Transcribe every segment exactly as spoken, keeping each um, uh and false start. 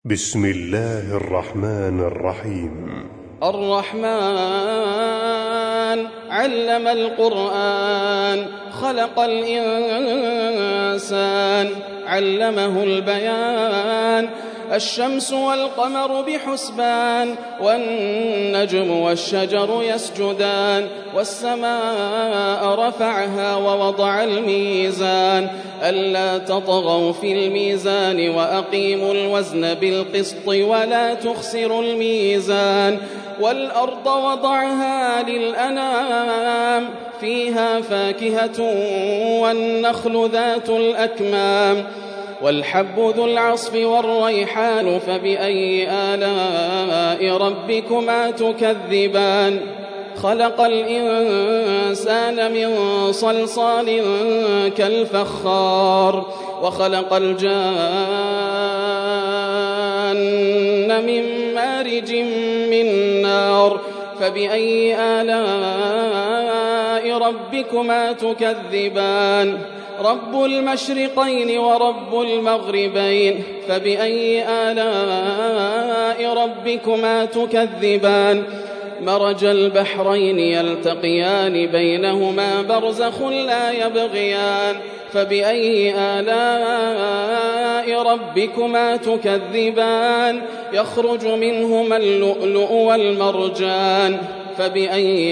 بسم الله الرحمن الرحيم. الرحمن علم القرآن خلق الإنسان علمه البيان الشمس والقمر بحسبان والنجم والشجر يسجدان والسماء رفعها ووضع الميزان ألا تطغوا في الميزان وأقيموا الوزن بالقسط ولا تخسروا الميزان والأرض وضعها للأنام فيها فاكهة والنخل ذات الأكمام والحب ذو العصف والريحان فبأي آلاء ربكما تكذبان خلق الإنسان من صلصال كالفخار وخلق الجان من مارج من نار فبأي آلاء ربكما تكذبان رب المشرقين ورب المغربين فبأي آلاء ربكما تكذبان مرج البحرين يلتقيان بينهما برزخ لا يبغيان فبأي آلاء ربكما تكذبان يخرج منهما اللؤلؤ والمرجان فبأي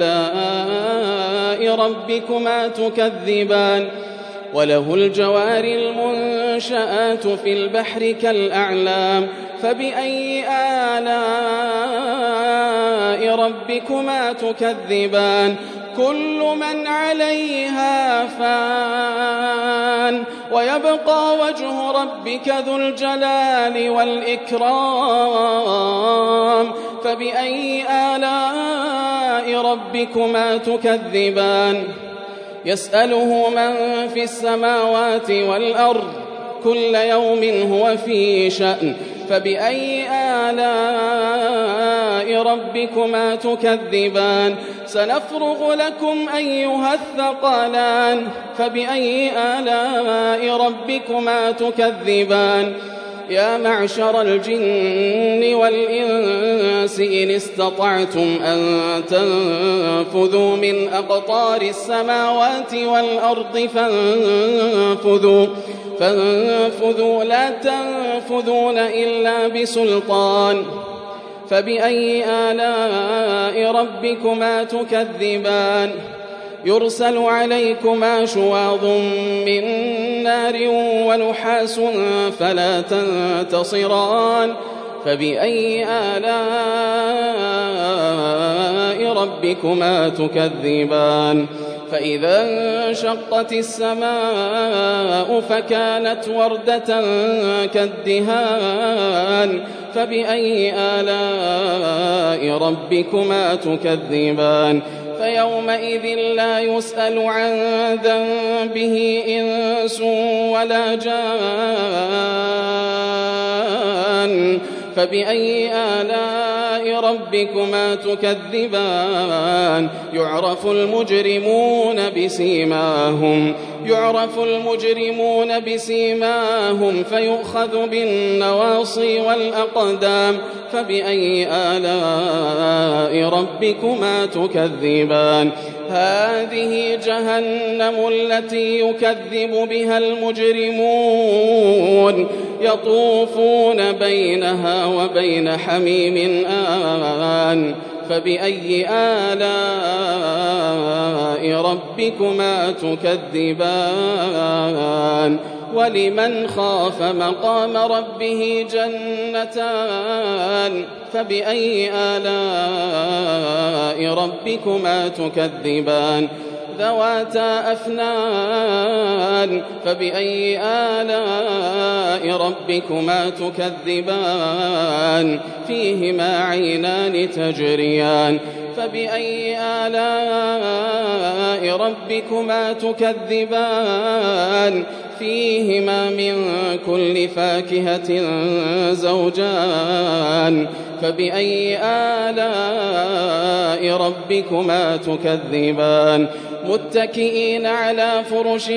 آلاء ربكما تكذبان وله الجوار المنشآت في البحر كالأعلام فبأي آلاء ربكما تكذبان كل من عليها فان ويبقى وجه ربك ذو الجلال والإكرام فبأي آلاء ربكما تكذبان يسأله من في السماوات والأرض كل يوم هو في شأن فبأي آلاء ربكما تكذبان سنفرغ لكم أيها الثقلان فبأي آلاء ربكما تكذبان يا معشر الجن والإنس إن استطعتم أن تنفذوا من أقطار السماوات والأرض فانفذوا فانفذوا لا تنفذون إلا بسلطان فبأي آلاء ربكما تكذبان يرسل عليكما شواظ من نار ونحاس فلا تنتصران فبأي آلاء ربكما تكذبان فإذا انشقت السماء فكانت وردة كالدهان فبأي آلاء ربكما تكذبان فيومئذ لا يسأل عن ذنبه إنس ولا جان فبأي آلاء ربكما تكذبان يعرف المجرمون بسيماهم يعرف المجرمون بسيماهم فيؤخذ بالنواصي والأقدام فبأي آلاء ربكما تكذبان هذه جهنم التي يكذب بها المجرمون يطوفون بينها وبين حميم آن فبأي آلاء ربكما تكذبان ولمن خاف مقام ربه جنتان فبأي آلاء ربكما تكذبان ذواتا أفنان فبأي آلاء ربكما تكذبان فيهما عينان تجريان فبأي آلاء ربكما تكذبان فيهما من كل فاكهة زوجان فبأي آلاء ربكما تكذبان متكئين على فرش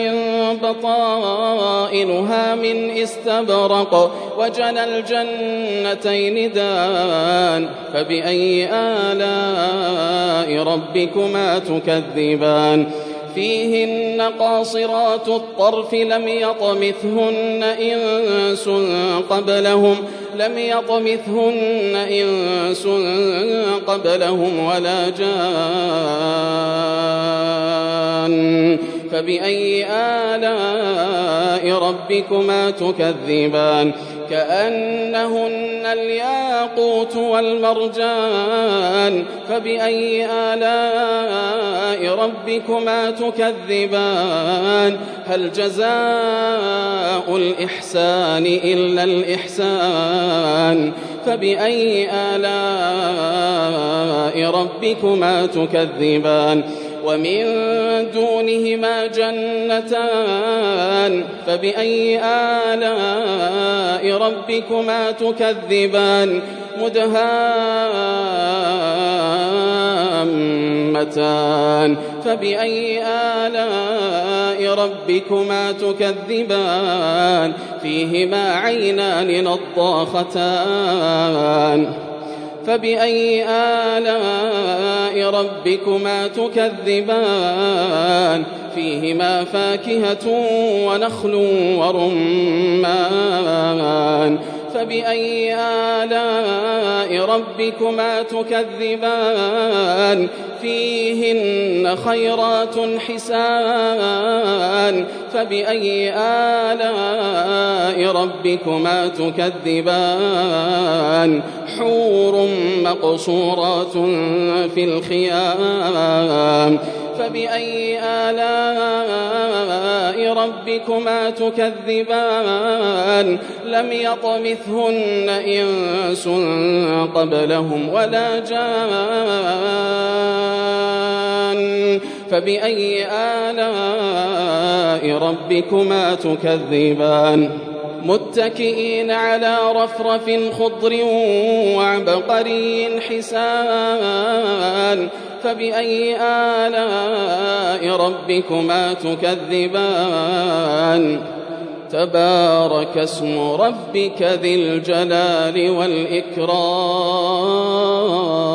بطائنها من استبرق وجنى الجنتين دان فبأي آلاء ربكما تكذبان فيهن قاصرات الطرف لم يطمثهن إنس قبلهم لم يطمثهن إنس قبلهم ولا جان فبأي آلاء ربكما تكذبان كأنهن الياقوت والمرجان فبأي آلاء ربكما تكذبان هل جزاء الإحسان إلا الإحسان فبأي آلاء ربكما تكذبان ومن دونهما جنتان فبأي آلاء ربكما تكذبان مدهامتان فبأي آلاء ربكما تكذبان فيهما عينان نضاختان فبأي آلاء ربكما تكذبان فيهما فاكهة ونخل ورمان فبأي آلاء ربكما تكذبان فيهن خيرات حسان فبأي آلاء ربكما تكذبان حور مقصورات في الخيام فبأي آلاء ربكما تكذبان لم يطمثهن إنس قبلهم ولا جان فبأي آلاء ربكما تكذبان متكئين على رفرف خضر وعبقري حسان فبأي آلاء ربكما تكذبان تبارك اسم ربك ذي الجلال والإكرام